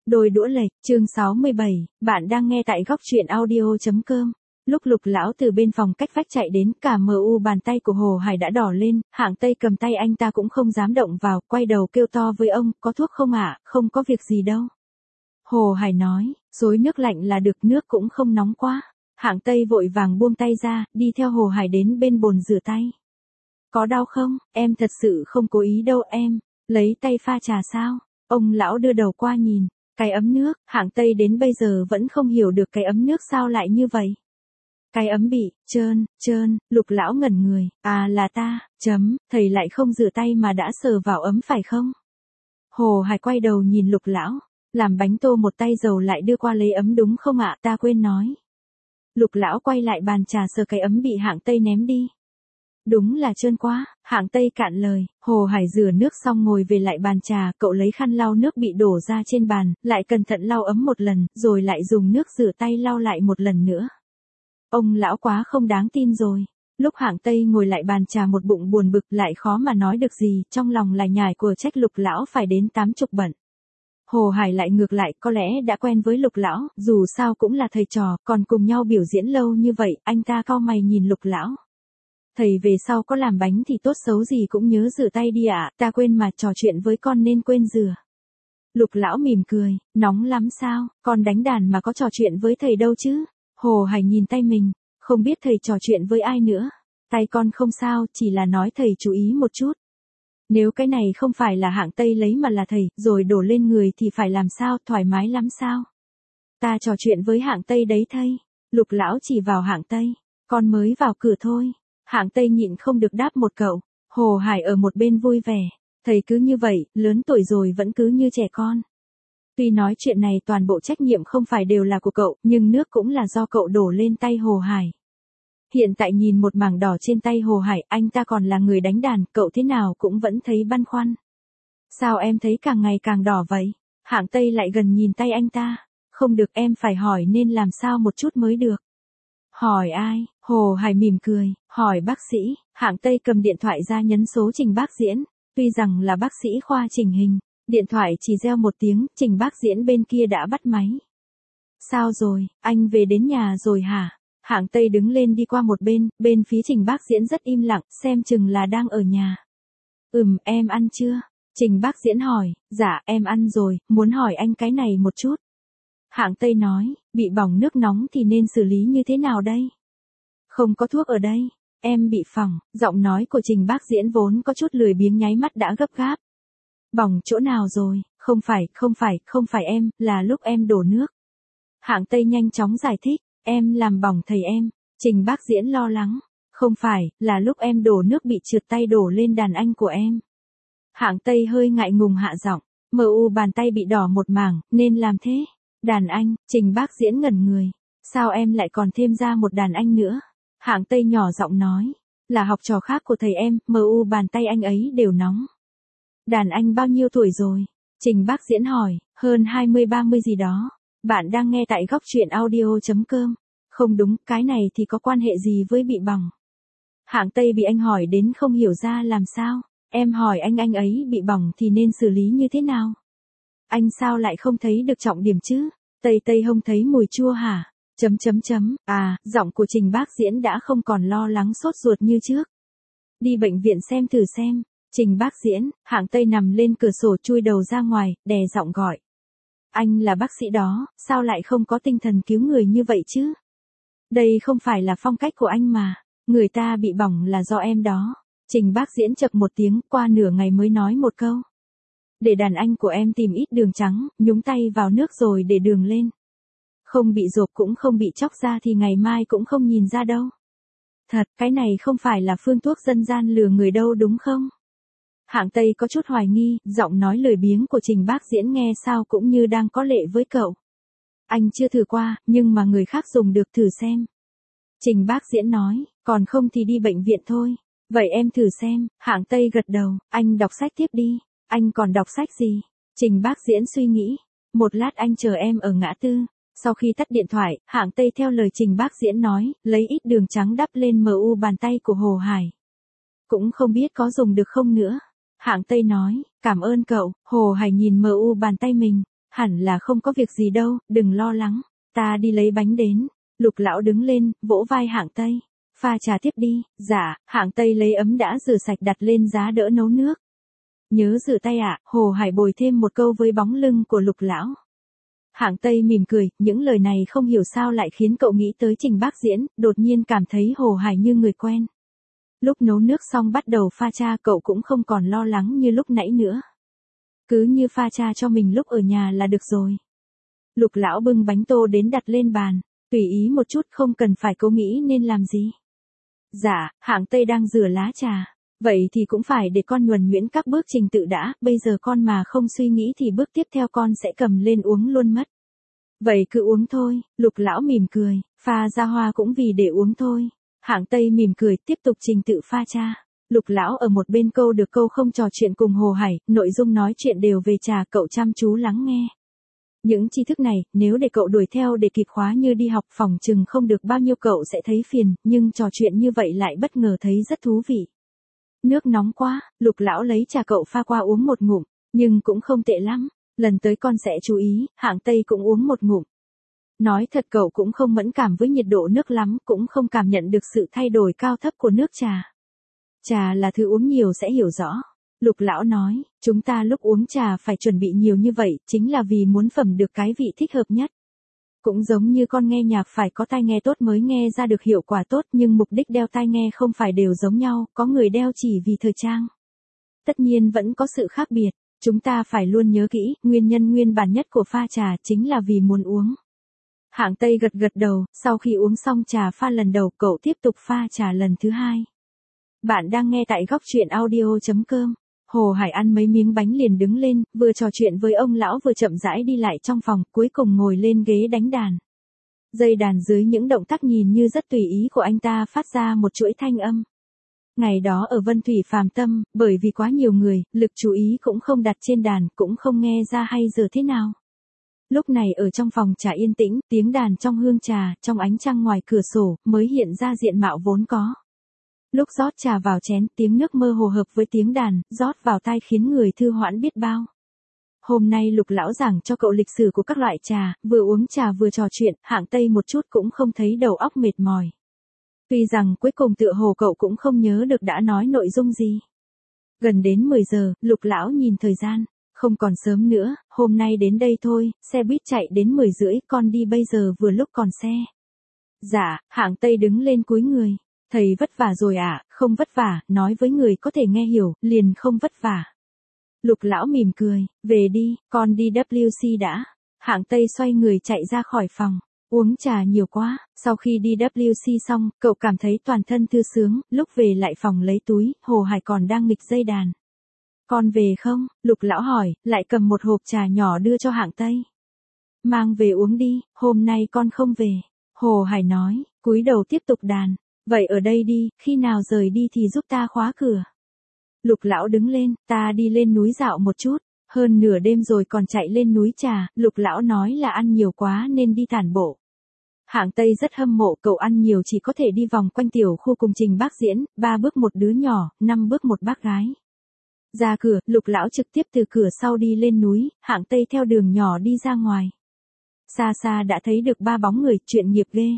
Đôi đũa lệch, chương 67, bạn đang nghe tại góc truyện audio.com. Lúc Lục lão từ bên phòng cách vách chạy đến, cả mu bàn tay của Hồ Hải đã đỏ lên, Hạng Tây cầm tay anh ta cũng không dám động vào, quay đầu kêu to với ông, có thuốc không ạ? Không có việc gì đâu. Hồ Hải nói, xối nước lạnh là được, nước cũng không nóng quá. Hạng Tây vội vàng buông tay ra, đi theo Hồ Hải đến bên bồn rửa tay. Có đau không? Em thật sự không cố ý đâu em. Lấy tay pha trà sao? Ông lão đưa đầu qua nhìn. Cái ấm nước, Hạng Tây đến bây giờ vẫn không hiểu được cái ấm nước sao lại như vậy. Cái ấm bị trơn, Lục lão ngẩn người, à là ta, thầy lại không rửa tay mà đã sờ vào ấm phải không? Hồ Hải quay đầu nhìn Lục lão, làm bánh tô một tay dầu lại đưa qua lấy ấm đúng không ạ? Ta quên nói. Lục lão quay lại bàn trà sờ cái ấm bị Hạng Tây ném đi. Đúng là trơn quá, Hạng Tây cạn lời, Hồ Hải rửa nước xong ngồi về lại bàn trà, cậu lấy khăn lau nước bị đổ ra trên bàn, lại cẩn thận lau ấm một lần, rồi lại dùng nước rửa tay lau lại một lần nữa. Ông lão quá không đáng tin rồi. Lúc Hạng Tây ngồi lại bàn trà một bụng buồn bực lại khó mà nói được gì, trong lòng lại nhải của trách Lục lão phải đến 80 bận. Hồ Hải lại ngược lại, có lẽ đã quen với Lục lão, dù sao cũng là thầy trò, còn cùng nhau biểu diễn lâu như vậy, anh ta cau mày nhìn Lục lão. Thầy về sau có làm bánh thì tốt xấu gì cũng nhớ rửa tay đi ạ, ta quên mà, trò chuyện với con nên quên rửa. Lục lão mỉm cười, nóng lắm sao, con đánh đàn mà có trò chuyện với thầy đâu chứ. Hồ Hải nhìn tay mình, không biết thầy trò chuyện với ai nữa. Tay con không sao, chỉ là nói thầy chú ý một chút. Nếu cái này không phải là Hạng Tây lấy mà là thầy, rồi đổ lên người thì phải làm sao, thoải mái lắm sao. Ta trò chuyện với Hạng Tây đấy thầy. Lục lão chỉ vào Hạng Tây, con mới vào cửa thôi. Hạng Tây nhịn không được đáp một cậu. Hồ Hải ở một bên vui vẻ, thầy cứ như vậy, lớn tuổi rồi vẫn cứ như trẻ con. Tuy nói chuyện này toàn bộ trách nhiệm không phải đều là của cậu, nhưng nước cũng là do cậu đổ lên tay Hồ Hải. Hiện tại nhìn một mảng đỏ trên tay Hồ Hải, anh ta còn là người đánh đàn, cậu thế nào cũng vẫn thấy băn khoăn. Sao em thấy càng ngày càng đỏ vậy? Hạng Tây lại gần nhìn tay anh ta. Không được, em phải hỏi nên làm sao một chút mới được. Hỏi ai? Hồ Hải mỉm cười, hỏi bác sĩ. Hạng Tây cầm điện thoại ra nhấn số Trình Bác Diễn. Tuy rằng là bác sĩ khoa chỉnh hình, điện thoại chỉ reo một tiếng, Trình Bác Diễn bên kia đã bắt máy. Sao rồi, anh về đến nhà rồi hả? Hạng Tây đứng lên đi qua một bên, bên phía Trình Bác Diễn rất im lặng, xem chừng là đang ở nhà. Em ăn chưa? Trình Bác Diễn hỏi, dạ em ăn rồi, muốn hỏi anh cái này một chút. Hạng Tây nói, bị bỏng nước nóng thì nên xử lý như thế nào đây? Không có thuốc ở đây, em bị phỏng, giọng nói của Trình Bác Diễn vốn có chút lười biếng nháy mắt đã gấp gáp. Bỏng chỗ nào rồi? Không phải em, là lúc em đổ nước. Hạng Tây nhanh chóng giải thích, em làm bỏng thầy em. Trình Bác Diễn lo lắng, không phải, là lúc em đổ nước bị trượt tay đổ lên đàn anh của em. Hạng Tây hơi ngại ngùng hạ giọng, bàn tay bị đỏ một mảng, nên làm thế. Đàn anh, Trình Bác Diễn ngẩn người. Sao em lại còn thêm ra một đàn anh nữa? Hạng Tây nhỏ giọng nói, là học trò khác của thầy em, bàn tay anh ấy đều nóng. Đàn anh bao nhiêu tuổi rồi? Trình Bác Diễn hỏi, hơn 20-30 gì đó. Bạn đang nghe tại góc truyện audio.com. Không đúng, cái này thì có quan hệ gì với bị bỏng? Hạng Tây bị anh hỏi đến không hiểu ra làm sao. Em hỏi anh ấy bị bỏng thì nên xử lý như thế nào? Anh sao lại không thấy được trọng điểm chứ? Tây không thấy mùi chua hả? Giọng của Trình Bác Diễn đã không còn lo lắng sốt ruột như trước. Đi bệnh viện xem thử xem. Trình Bác Diễn, Hạng Tây nằm lên cửa sổ chui đầu ra ngoài, đè giọng gọi. Anh là bác sĩ đó, sao lại không có tinh thần cứu người như vậy chứ? Đây không phải là phong cách của anh mà. Người ta bị bỏng là do em đó. Trình Bác Diễn chập một tiếng, qua nửa ngày mới nói một câu. Để đàn anh của em tìm ít đường trắng, nhúng tay vào nước rồi để đường lên. Không bị rộp cũng không bị chóc ra thì ngày mai cũng không nhìn ra đâu. Thật, cái này không phải là phương thuốc dân gian lừa người đâu đúng không? Hạng Tây có chút hoài nghi, giọng nói lười biếng của Trình Bác Diễn nghe sao cũng như đang có lệ với cậu. Anh chưa thử qua, nhưng mà người khác dùng được thử xem. Trình Bác Diễn nói, còn không thì đi bệnh viện thôi. Vậy em thử xem. Hạng Tây gật đầu, anh đọc sách tiếp đi. Anh còn đọc sách gì? Trình Bác Diễn suy nghĩ. Một lát anh chờ em ở ngã tư. Sau khi tắt điện thoại, Hạng Tây theo lời Trình Bác Diễn nói, lấy ít đường trắng đắp lên bàn tay của Hồ Hải. Cũng không biết có dùng được không nữa. Hạng Tây nói, cảm ơn cậu. Hồ Hải nhìn bàn tay mình. hẳn là không có việc gì đâu, đừng lo lắng, ta đi lấy bánh đến. Lục lão đứng lên, vỗ vai Hạng Tây. Pha trà tiếp đi. Dạ. Hạng Tây lấy ấm đã rửa sạch đặt lên giá đỡ nấu nước. Nhớ rửa tay ạ. Hồ Hải bồi thêm một câu với bóng lưng của Lục lão. Hạng Tây mỉm cười, những lời này không hiểu sao lại khiến cậu nghĩ tới Trình Bác Diễn, đột nhiên cảm thấy Hồ Hải như người quen. Lúc nấu nước xong bắt đầu pha trà cậu cũng không còn lo lắng như lúc nãy nữa. Cứ như pha trà cho mình lúc ở nhà là được rồi. Lục lão bưng bánh tô đến đặt lên bàn, tùy ý một chút không cần phải cố nghĩ nên làm gì. Dạ, Hạng Tây đang rửa lá trà. Vậy thì cũng phải để con nhuần nhuyễn các bước trình tự đã, bây giờ con mà không suy nghĩ thì bước tiếp theo con sẽ cầm lên uống luôn mất. Vậy cứ uống thôi, Lục lão mỉm cười, pha ra hoa cũng vì để uống thôi. Hạng Tây mỉm cười tiếp tục trình tự pha trà. Lục lão ở một bên câu được câu không trò chuyện cùng Hồ Hải, nội dung nói chuyện đều về trà cậu chăm chú lắng nghe. Những tri thức này, nếu để cậu đuổi theo để kịp khóa như đi học phòng chừng không được bao nhiêu cậu sẽ thấy phiền, nhưng trò chuyện như vậy lại bất ngờ thấy rất thú vị. Nước nóng quá, Lục lão lấy trà cậu pha qua uống một ngụm, nhưng cũng không tệ lắm, lần tới con sẽ chú ý. Hạng Tây cũng uống một ngụm. Nói thật cậu cũng không mẫn cảm với nhiệt độ nước lắm, cũng không cảm nhận được sự thay đổi cao thấp của nước trà. Trà là thứ uống nhiều sẽ hiểu rõ. Lục lão nói, chúng ta lúc uống trà phải chuẩn bị nhiều như vậy, chính là vì muốn phẩm được cái vị thích hợp nhất. Cũng giống như con nghe nhạc phải có tai nghe tốt mới nghe ra được hiệu quả tốt, nhưng mục đích đeo tai nghe không phải đều giống nhau, có người đeo chỉ vì thời trang. Tất nhiên vẫn có sự khác biệt, chúng ta phải luôn nhớ kỹ, nguyên nhân nguyên bản nhất của pha trà chính là vì muốn uống. Hạng Tây gật gật đầu, sau khi uống xong trà pha lần đầu cậu tiếp tục pha trà lần thứ hai. Bạn đang nghe tại góc truyện audio.com. Hồ Hải ăn mấy miếng bánh liền đứng lên, vừa trò chuyện với ông lão vừa chậm rãi đi lại trong phòng, cuối cùng ngồi lên ghế đánh đàn. Dây đàn dưới những động tác nhìn như rất tùy ý của anh ta phát ra một chuỗi thanh âm. Ngày đó ở Vân Thủy Phàm Tâm, bởi vì quá nhiều người, lực chú ý cũng không đặt trên đàn, cũng không nghe ra hay giờ thế nào. Lúc này ở trong phòng trà yên tĩnh, tiếng đàn trong hương trà, trong ánh trăng ngoài cửa sổ, mới hiện ra diện mạo vốn có. Lúc rót trà vào chén, tiếng nước mơ hồ hợp với tiếng đàn, rót vào tai khiến người thư hoãn biết bao. Hôm nay Lục lão giảng cho cậu lịch sử của các loại trà, vừa uống trà vừa trò chuyện, Hạng Tây một chút cũng không thấy đầu óc mệt mỏi. Tuy rằng cuối cùng tựa hồ cậu cũng không nhớ được đã nói nội dung gì. Gần đến 10 giờ, Lục lão nhìn thời gian, không còn sớm nữa, hôm nay đến đây thôi, xe buýt chạy đến 10 rưỡi, con đi bây giờ vừa lúc còn xe. Dạ, Hạng Tây đứng lên cúi người. Thầy vất vả rồi ạ, không vất vả, nói với người có thể nghe hiểu, liền không vất vả. Lục lão mỉm cười, về đi, con đi WC đã. Hạng Tây xoay người chạy ra khỏi phòng, uống trà nhiều quá, sau khi đi WC xong, cậu cảm thấy toàn thân thư sướng, lúc về lại phòng lấy túi, Hồ Hải còn đang nghịch dây đàn. Con về không? Lục lão hỏi, lại cầm một hộp trà nhỏ đưa cho Hạng Tây. Mang về uống đi, hôm nay con không về. Hồ Hải nói, cúi đầu tiếp tục đàn. Vậy ở đây đi, khi nào rời đi thì giúp ta khóa cửa. Lục lão đứng lên, ta đi lên núi dạo một chút, hơn nửa đêm rồi còn chạy lên núi trà, Lục lão nói là ăn nhiều quá nên đi tản bộ. Hạng Tây rất hâm mộ cậu ăn nhiều chỉ có thể đi vòng quanh tiểu khu cùng Trình Bác Diễn, 3 bước một đứa nhỏ, 5 bước một bác gái. Ra cửa, Lục lão trực tiếp từ cửa sau đi lên núi, Hạng Tây theo đường nhỏ đi ra ngoài. Xa xa đã thấy được 3 bóng người, chuyện nghiệp ghê.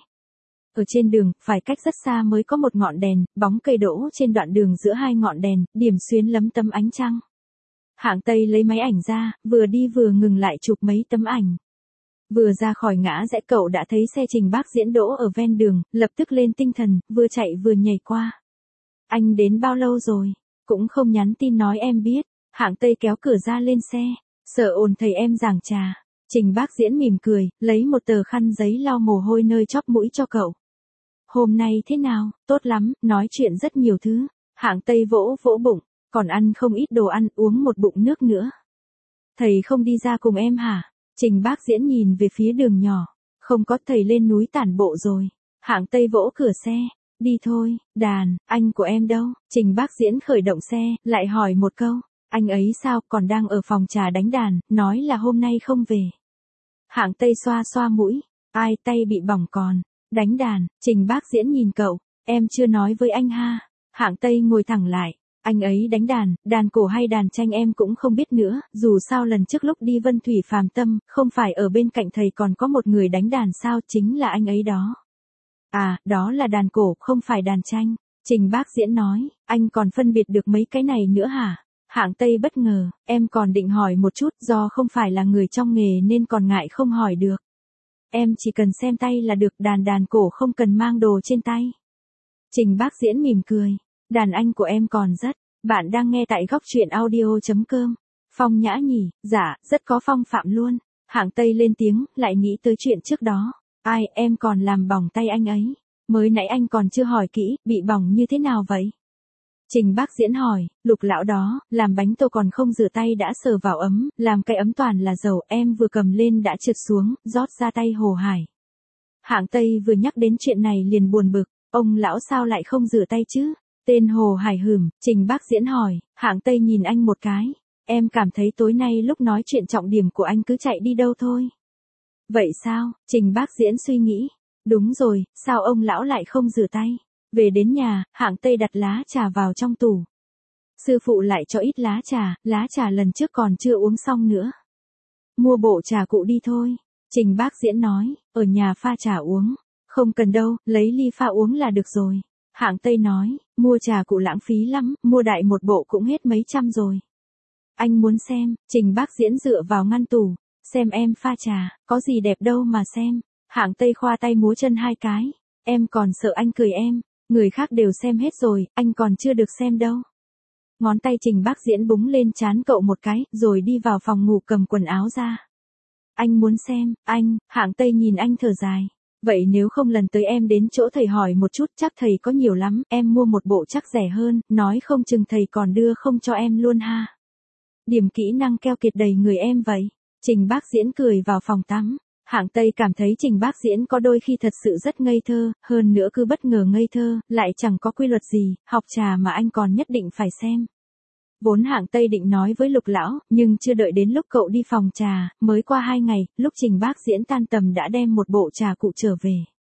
Ở trên đường, phải cách rất xa mới có một ngọn đèn, bóng cây đỗ trên đoạn đường giữa hai ngọn đèn, điểm xuyến lấm tấm ánh trăng. Hạng Tây lấy máy ảnh ra, vừa đi vừa ngừng lại chụp mấy tấm ảnh. Vừa ra khỏi ngã rẽ cậu đã thấy xe Trình Bác Diễn đỗ ở ven đường, lập tức lên tinh thần, vừa chạy vừa nhảy qua. Anh đến bao lâu rồi? Cũng không nhắn tin nói em biết. Hạng Tây kéo cửa ra lên xe, sợ ồn thầy em giảng trà. Trình Bác Diễn mỉm cười, lấy một tờ khăn giấy lau mồ hôi nơi chóp mũi cho cậu. Hôm nay thế nào? Tốt lắm, nói chuyện rất nhiều thứ. Hạng Tây vỗ vỗ bụng, còn ăn không ít đồ ăn, uống một bụng nước nữa. Thầy không đi ra cùng em hả? Trình Bác Diễn nhìn về phía đường nhỏ. Không có, thầy lên núi tản bộ rồi. Hạng Tây vỗ cửa xe. Đi thôi, đàn, anh của em đâu? Trình Bác Diễn khởi động xe, lại hỏi một câu. Anh ấy sao, còn đang ở phòng trà đánh đàn, nói là hôm nay không về. Hạng Tây xoa xoa mũi. Ai, tay bị bỏng còn. Đánh đàn, Trình Bác Diễn nhìn cậu. Em chưa nói với anh ha. Hạng Tây ngồi thẳng lại. Anh ấy đánh đàn, đàn cổ hay đàn tranh em cũng không biết nữa, dù sao lần trước lúc đi Vân Thủy Phàm Tâm, không phải ở bên cạnh thầy còn có một người đánh đàn sao, chính là anh ấy đó. À, đó là đàn cổ, không phải đàn tranh. Trình Bác Diễn nói, anh còn phân biệt được mấy cái này nữa hả? Hạng Tây bất ngờ, em còn định hỏi một chút, do không phải là người trong nghề nên còn ngại không hỏi được. Em chỉ cần xem tay là được, đàn cổ không cần mang đồ trên tay. Trình Bác Diễn mỉm cười, đàn anh của em còn rất. Bạn đang nghe tại góc truyện audio.com. Phong nhã nhỉ, dạ, rất có phong phạm luôn. Hạng Tây lên tiếng, lại nghĩ tới chuyện trước đó. Ai, em còn làm bỏng tay anh ấy. Mới nãy anh còn chưa hỏi kỹ, bị bỏng như thế nào vậy? Trình Bác Diễn hỏi, Lục lão đó, làm bánh tô còn không rửa tay đã sờ vào ấm, làm cái ấm toàn là dầu, em vừa cầm lên đã trượt xuống, rót ra tay Hồ Hải. Hạng Tây vừa nhắc đến chuyện này liền buồn bực, ông lão sao lại không rửa tay chứ? Tên Hồ Hải hửm, Trình Bác Diễn hỏi, Hạng Tây nhìn anh một cái, em cảm thấy tối nay lúc nói chuyện trọng điểm của anh cứ chạy đi đâu thôi. Vậy sao? Trình Bác Diễn suy nghĩ, đúng rồi, sao ông lão lại không rửa tay? Về đến nhà, Hạng Tây đặt lá trà vào trong tủ. Sư phụ lại cho ít lá trà lần trước còn chưa uống xong nữa. Mua bộ trà cụ đi thôi. Trình Bác Diễn nói, ở nhà pha trà uống. Không cần đâu, lấy ly pha uống là được rồi. Hạng Tây nói, mua trà cụ lãng phí lắm, mua đại một bộ cũng hết mấy trăm rồi. Anh muốn xem, Trình Bác Diễn dựa vào ngăn tủ, xem em pha trà, có gì đẹp đâu mà xem. Hạng Tây khoa tay múa chân hai cái, em còn sợ anh cười em, người khác đều xem hết rồi, anh còn chưa được xem đâu. Ngón tay Trình Bác Diễn búng lên trán cậu một cái, rồi đi vào phòng ngủ cầm quần áo ra. Anh muốn xem, anh, Hạng Tây nhìn anh thở dài. Vậy nếu không lần tới em đến chỗ thầy hỏi một chút, chắc thầy có nhiều lắm, em mua một bộ chắc rẻ hơn, nói không chừng thầy còn đưa không cho em luôn ha. Điểm kỹ năng keo kiệt đầy người em vậy. Trình Bác Diễn cười vào phòng tắm. Hạng Tây cảm thấy Trình Bác Diễn có đôi khi thật sự rất ngây thơ, hơn nữa cứ bất ngờ ngây thơ, lại chẳng có quy luật gì, học trà mà anh còn nhất định phải xem. Vốn Hạng Tây định nói với Lục lão, nhưng chưa đợi đến lúc cậu đi phòng trà, mới qua 2 ngày, lúc Trình Bác Diễn tan tầm đã đem một bộ trà cụ trở về.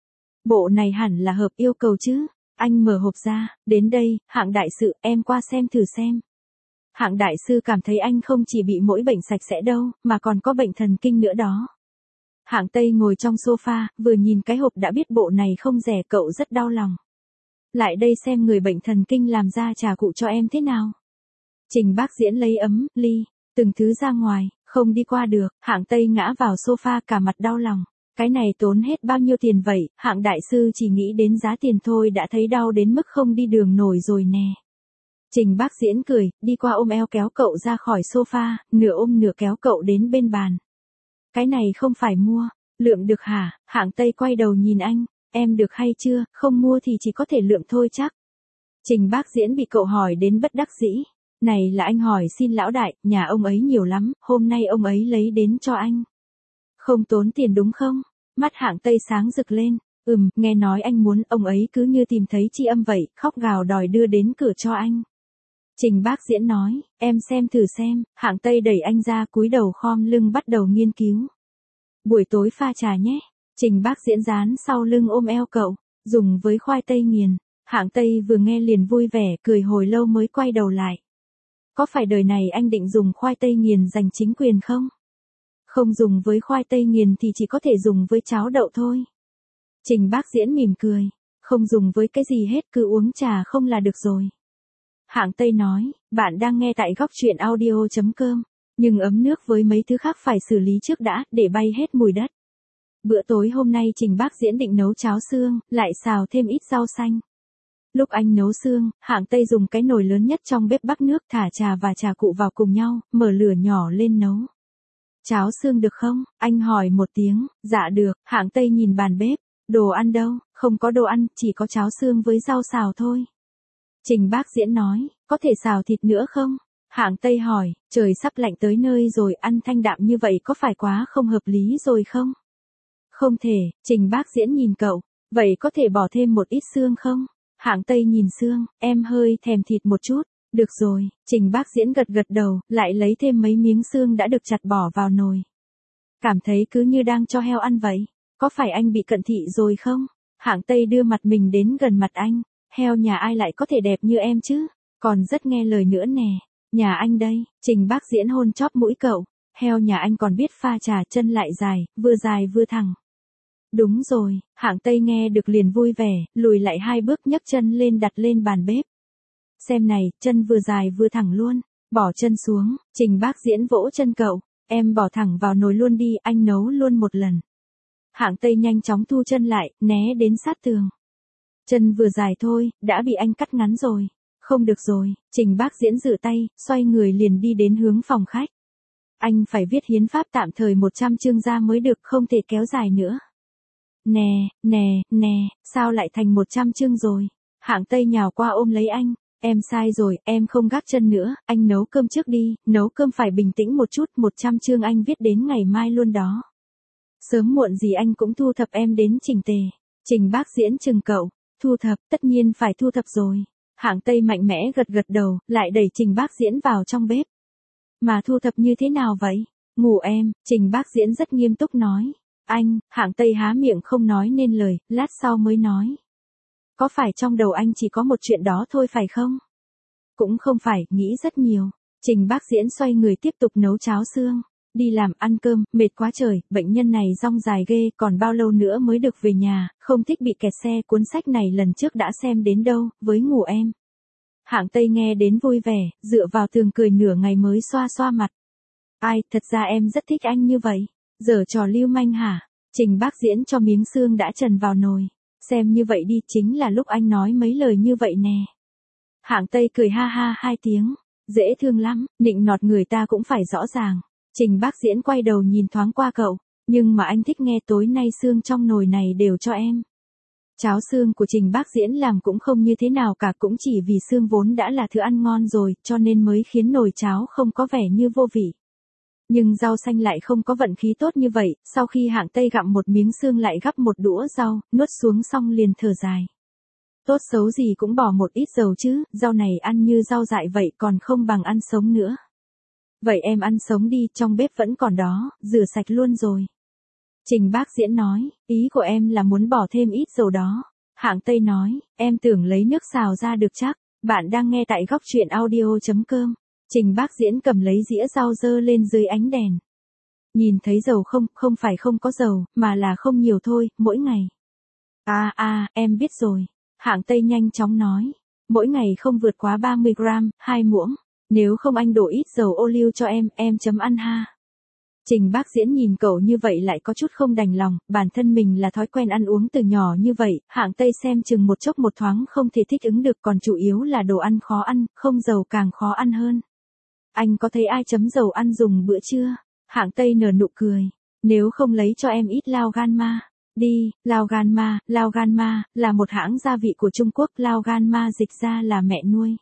Bộ này hẳn là hợp yêu cầu chứ. Anh mở hộp ra, đến đây, Hạng đại sư, em qua xem thử xem. Hạng đại sư cảm thấy anh không chỉ bị mỗi bệnh sạch sẽ đâu, mà còn có bệnh thần kinh nữa đó. Hạng Tây ngồi trong sofa, vừa nhìn cái hộp đã biết bộ này không rẻ, cậu rất đau lòng. Lại đây xem người bệnh thần kinh làm ra trà cụ cho em thế nào. Trình Bác Diễn lấy ấm, ly, từng thứ ra ngoài, không đi qua được, Hạng Tây ngã vào sofa cả mặt đau lòng. Cái này tốn hết bao nhiêu tiền vậy, Hạng đại sư chỉ nghĩ đến giá tiền thôi đã thấy đau đến mức không đi đường nổi rồi nè. Trình Bác Diễn cười, đi qua ôm eo kéo cậu ra khỏi sofa, nửa ôm nửa kéo cậu đến bên bàn. Cái này không phải mua, lượm được hả? Hạng Tây quay đầu nhìn anh, em được hay chưa, không mua thì chỉ có thể lượm thôi chắc. Trình Bác Diễn bị cậu hỏi đến bất đắc dĩ. Này là anh hỏi xin lão đại, nhà ông ấy nhiều lắm, hôm nay ông ấy lấy đến cho anh. Không tốn tiền đúng không? Mắt Hạng Tây sáng rực lên, nghe nói anh muốn, ông ấy cứ như tìm thấy tri âm vậy, khóc gào đòi đưa đến cửa cho anh. Trình Bác Diễn nói, em xem thử xem, Hạng Tây đẩy anh ra cúi đầu khom lưng bắt đầu nghiên cứu. Buổi tối pha trà nhé. Trình Bác Diễn dán sau lưng ôm eo cậu, dùng với khoai tây nghiền. Hạng Tây vừa nghe liền vui vẻ, cười hồi lâu mới quay đầu lại. Có phải đời này anh định dùng khoai tây nghiền giành chính quyền không? Không dùng với khoai tây nghiền thì chỉ có thể dùng với cháo đậu thôi. Trình Bác Diễn mỉm cười, không dùng với cái gì hết, cứ uống trà không là được rồi. Hạng Tây nói, bạn đang nghe tại góc truyện audio.com, nhưng ấm nước với mấy thứ khác phải xử lý trước đã, để bay hết mùi đất. Bữa tối hôm nay Trình Bác Diễn định nấu cháo xương, lại xào thêm ít rau xanh. Lúc anh nấu xương, Hạng Tây dùng cái nồi lớn nhất trong bếp bắc nước, thả trà và trà cụ vào cùng nhau, mở lửa nhỏ lên nấu. Cháo xương được không? Anh hỏi một tiếng, dạ được. Hạng Tây nhìn bàn bếp, đồ ăn đâu? Không có đồ ăn, chỉ có cháo xương với rau xào thôi. Trình Bác Diễn nói, có thể xào thịt nữa không? Hạng Tây hỏi, trời sắp lạnh tới nơi rồi, ăn thanh đạm như vậy có phải quá không hợp lý rồi không? Không thể. Trình Bác Diễn nhìn cậu, vậy có thể bỏ thêm một ít xương không? Hạng Tây nhìn xương, em hơi thèm thịt một chút. Được rồi. Trình Bác Diễn gật gật đầu, lại lấy thêm mấy miếng xương đã được chặt bỏ vào nồi. Cảm thấy cứ như đang cho heo ăn vậy. Có phải anh bị cận thị rồi không? Hạng Tây đưa mặt mình đến gần mặt anh. Heo nhà ai lại có thể đẹp như em chứ? Còn rất nghe lời nữa nè. Nhà anh đây, Trình Bác Diễn hôn chóp mũi cậu. Heo nhà anh còn biết pha trà, chân lại dài vừa thẳng. Đúng rồi, Hạng Tây nghe được liền vui vẻ, lùi lại 2 bước nhấc chân lên đặt lên bàn bếp. Xem này, chân vừa dài vừa thẳng luôn. Bỏ chân xuống, Trình Bác Diễn vỗ chân cậu. Em bỏ thẳng vào nồi luôn đi, anh nấu luôn một lần. Hạng Tây nhanh chóng thu chân lại, né đến sát tường. Chân vừa dài thôi, đã bị anh cắt ngắn rồi. Không được rồi, Trình Bác Diễn giơ tay, xoay người liền đi đến hướng phòng khách. Anh phải viết hiến pháp tạm thời 100 chương ra mới được, không thể kéo dài nữa. Nè, sao lại thành 100 chương rồi? Hạng Tây nhào qua ôm lấy anh. Em sai rồi, em không gác chân nữa, anh nấu cơm trước đi, nấu cơm phải bình tĩnh một chút, 100 chương anh viết đến ngày mai luôn đó. Sớm muộn gì anh cũng thu thập em đến chỉnh tề. Trình Bác Diễn chừng cậu, thu thập, tất nhiên phải thu thập rồi. Hạng Tây mạnh mẽ gật đầu, lại đẩy Trình Bác Diễn vào trong bếp. Mà thu thập như thế nào vậy? Ngủ em, Trình Bác Diễn rất nghiêm túc nói. Anh, Hạng Tây há miệng không nói nên lời, lát sau mới nói. Có phải trong đầu anh chỉ có một chuyện đó thôi phải không? Cũng không phải, nghĩ rất nhiều. Trình Bác Diễn xoay người tiếp tục nấu cháo xương. Đi làm, ăn cơm, mệt quá trời, bệnh nhân này dong dài ghê, còn bao lâu nữa mới được về nhà, không thích bị kẹt xe, cuốn sách này lần trước đã xem đến đâu, với ngủ em. Hạng Tây nghe đến vui vẻ, dựa vào tường cười nửa ngày mới xoa xoa mặt. Ai, thật ra em rất thích anh như vậy. Giở trò lưu manh hả? Trình Bác Diễn cho miếng xương đã trần vào nồi. Xem như vậy đi, chính là lúc anh nói mấy lời như vậy nè. Hạng Tây cười ha ha 2 tiếng. Dễ thương lắm, nịnh nọt người ta cũng phải rõ ràng. Trình Bác Diễn quay đầu nhìn thoáng qua cậu. Nhưng mà anh thích nghe tối nay xương trong nồi này đều cho em. Cháo xương của Trình Bác Diễn làm cũng không như thế nào cả, cũng chỉ vì xương vốn đã là thứ ăn ngon rồi, cho nên mới khiến nồi cháo không có vẻ như vô vị. Nhưng rau xanh lại không có vận khí tốt như vậy, sau khi Hạng Tây gặm một miếng xương lại gắp một đũa rau, nuốt xuống xong liền thở dài. Tốt xấu gì cũng bỏ một ít dầu chứ, rau này ăn như rau dại vậy còn không bằng ăn sống nữa. Vậy em ăn sống đi, trong bếp vẫn còn đó, rửa sạch luôn rồi. Trình Bác Diễn nói, ý của em là muốn bỏ thêm ít dầu đó. Hạng Tây nói, em tưởng lấy nước xào ra được chắc. Bạn đang nghe tại góc truyện audio.com. Trình Bác Diễn cầm lấy dĩa rau dơ lên dưới ánh đèn. Nhìn thấy dầu không, không phải không có dầu, mà là không nhiều thôi, mỗi ngày. Em biết rồi. Hạng Tây nhanh chóng nói, mỗi ngày không vượt quá 30 gram, 2 muỗng. Nếu không anh đổ ít dầu ô liu cho em chấm ăn ha. Trình Bác Diễn nhìn cậu như vậy lại có chút không đành lòng, bản thân mình là thói quen ăn uống từ nhỏ như vậy, Hạng Tây xem chừng một chốc một thoáng không thể thích ứng được, còn chủ yếu là đồ ăn khó ăn, không dầu càng khó ăn hơn. Anh có thấy ai chấm dầu ăn dùng bữa chưa? Hạng Tây nở nụ cười. Nếu không lấy cho em ít lao gan ma. Đi, lao gan ma, là một hãng gia vị của Trung Quốc, lao gan ma dịch ra là mẹ nuôi.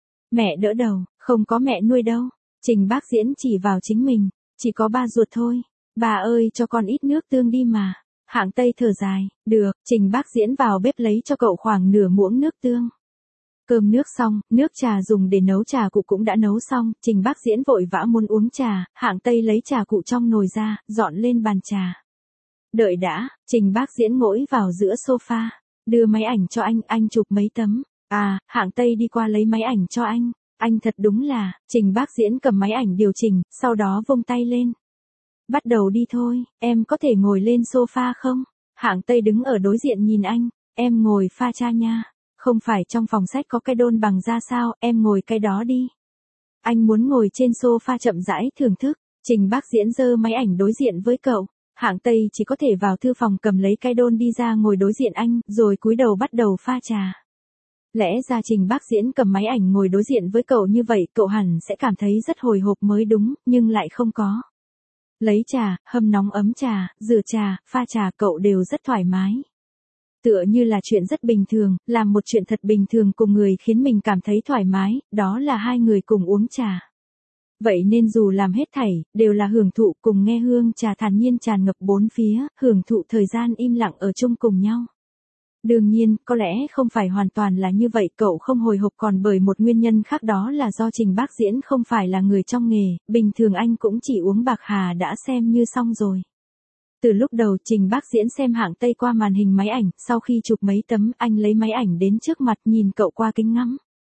Mẹ đỡ đầu, không có mẹ nuôi đâu. Trình Bác Diễn chỉ vào chính mình, chỉ có ba ruột thôi. Bà ơi cho con ít nước tương đi mà. Hạng Tây thở dài, được, Trình Bác Diễn vào bếp lấy cho cậu khoảng nửa muỗng nước tương. Cơm nước xong, nước trà dùng để nấu trà cụ cũng đã nấu xong, Trình Bác Diễn vội vã muốn uống trà, Hạng Tây lấy trà cụ trong nồi ra, dọn lên bàn trà. Đợi đã, Trình Bác Diễn ngồi vào giữa sofa, đưa máy ảnh cho anh chụp mấy tấm. Hạng Tây đi qua lấy máy ảnh cho anh thật đúng là, Trình Bác Diễn cầm máy ảnh điều chỉnh, sau đó vung tay lên. Bắt đầu đi thôi, em có thể ngồi lên sofa không? Hạng Tây đứng ở đối diện nhìn anh, em ngồi pha cha nha. Không phải trong phòng sách có cái đôn bằng ra sao, em ngồi cái đó đi. Anh muốn ngồi trên sofa chậm rãi thưởng thức. Trình Bác Diễn giơ máy ảnh đối diện với cậu. Hạng Tây chỉ có thể vào thư phòng cầm lấy cái đôn đi ra ngồi đối diện anh, rồi cúi đầu bắt đầu pha trà. Lẽ ra Trình Bác Diễn cầm máy ảnh ngồi đối diện với cậu như vậy, cậu hẳn sẽ cảm thấy rất hồi hộp mới đúng, nhưng lại không có. Lấy trà, hâm nóng ấm trà, rửa trà, pha trà cậu đều rất thoải mái. Tựa như là chuyện rất bình thường, làm một chuyện thật bình thường cùng người khiến mình cảm thấy thoải mái, đó là hai người cùng uống trà. Vậy nên dù làm hết thảy, đều là hưởng thụ cùng nghe hương trà thản nhiên tràn ngập bốn phía, hưởng thụ thời gian im lặng ở chung cùng nhau. Đương nhiên, có lẽ không phải hoàn toàn là như vậy, cậu không hồi hộp còn bởi một nguyên nhân khác, đó là do Trình Bác Diễn không phải là người trong nghề, bình thường anh cũng chỉ uống bạc hà đã xem như xong rồi. Từ lúc đầu Trình Bác Diễn xem Hạng Tây qua màn hình máy ảnh, sau khi chụp mấy tấm, anh lấy máy ảnh đến trước mặt nhìn cậu qua kính ngắm.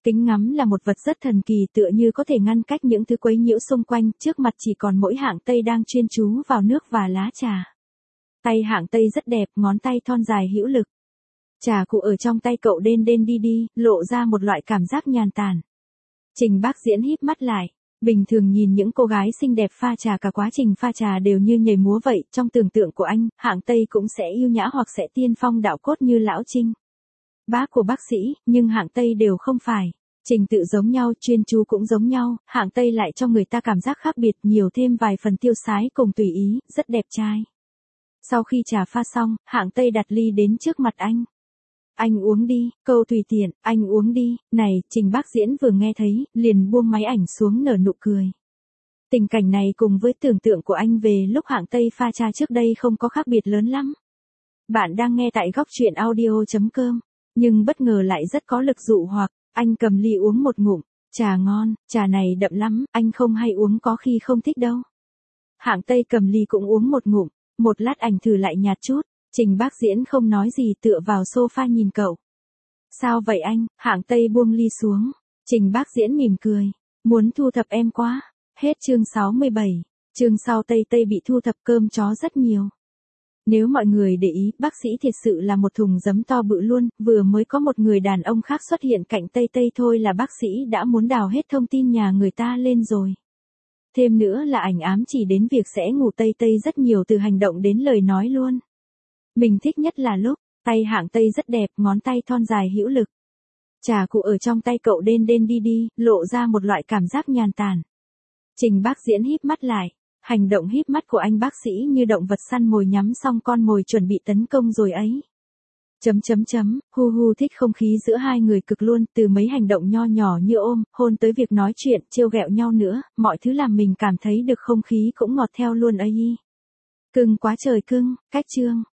Kính ngắm là một vật rất thần kỳ, tựa như có thể ngăn cách những thứ quấy nhiễu xung quanh, trước mặt chỉ còn mỗi Hạng Tây đang chuyên chú vào nước và lá trà. Tay Hạng Tây rất đẹp, ngón tay thon dài hữu lực. Trà cụ ở trong tay cậu đên đên đi đi, lộ ra một loại cảm giác nhàn tản. Trình Bác Diễn híp mắt lại. Bình thường nhìn những cô gái xinh đẹp pha trà, cả quá trình pha trà đều như nhảy múa vậy, trong tưởng tượng của anh, Hạng Tây cũng sẽ yêu nhã hoặc sẽ tiên phong đạo cốt như Lão Trinh. Bác của bác sĩ, nhưng Hạng Tây đều không phải. Trình tự giống nhau, chuyên chú cũng giống nhau, Hạng Tây lại cho người ta cảm giác khác biệt, nhiều thêm vài phần tiêu sái cùng tùy ý, rất đẹp trai. Sau khi trà pha xong, Hạng Tây đặt ly đến trước mặt anh. Anh uống đi, câu tùy tiện, anh uống đi, này, Trình Bác Diễn vừa nghe thấy, liền buông máy ảnh xuống nở nụ cười. Tình cảnh này cùng với tưởng tượng của anh về lúc Hạng Tây pha trà trước đây không có khác biệt lớn lắm. Bạn đang nghe tại góc truyện audio.com, nhưng bất ngờ lại rất có lực dụ hoặc, anh cầm ly uống một ngụm, trà ngon, trà này đậm lắm, anh không hay uống có khi không thích đâu. Hạng Tây cầm ly cũng uống một ngụm, một lát ảnh thử lại nhạt chút. Trình Bác Diễn không nói gì, tựa vào sofa nhìn cậu. Sao vậy anh? Hạng Tây buông ly xuống. Trình Bác Diễn mỉm cười. Muốn thu thập em quá. Hết chương 67. Chương sau Tây Tây bị thu thập cơm chó rất nhiều. Nếu mọi người để ý, bác sĩ thiệt sự là một thùng giấm to bự luôn, vừa mới có một người đàn ông khác xuất hiện cạnh Tây Tây thôi là bác sĩ đã muốn đào hết thông tin nhà người ta lên rồi. Thêm nữa là ảnh ám chỉ đến việc sẽ ngủ Tây Tây rất nhiều, từ hành động đến lời nói luôn. Mình thích nhất là lúc, tay Hạng Tây rất đẹp, ngón tay thon dài hữu lực. Trà cụ ở trong tay cậu đên đên đi đi, lộ ra một loại cảm giác nhàn tản. Trình Bác Diễn híp mắt lại. Hành động híp mắt của anh bác sĩ như động vật săn mồi nhắm xong con mồi chuẩn bị tấn công rồi ấy. Hu hu, thích không khí giữa hai người cực luôn, từ mấy hành động nho nhỏ như ôm, hôn tới việc nói chuyện, trêu ghẹo nhau nữa, mọi thứ làm mình cảm thấy được không khí cũng ngọt theo luôn ấy. Cưng quá trời cưng, cách chương.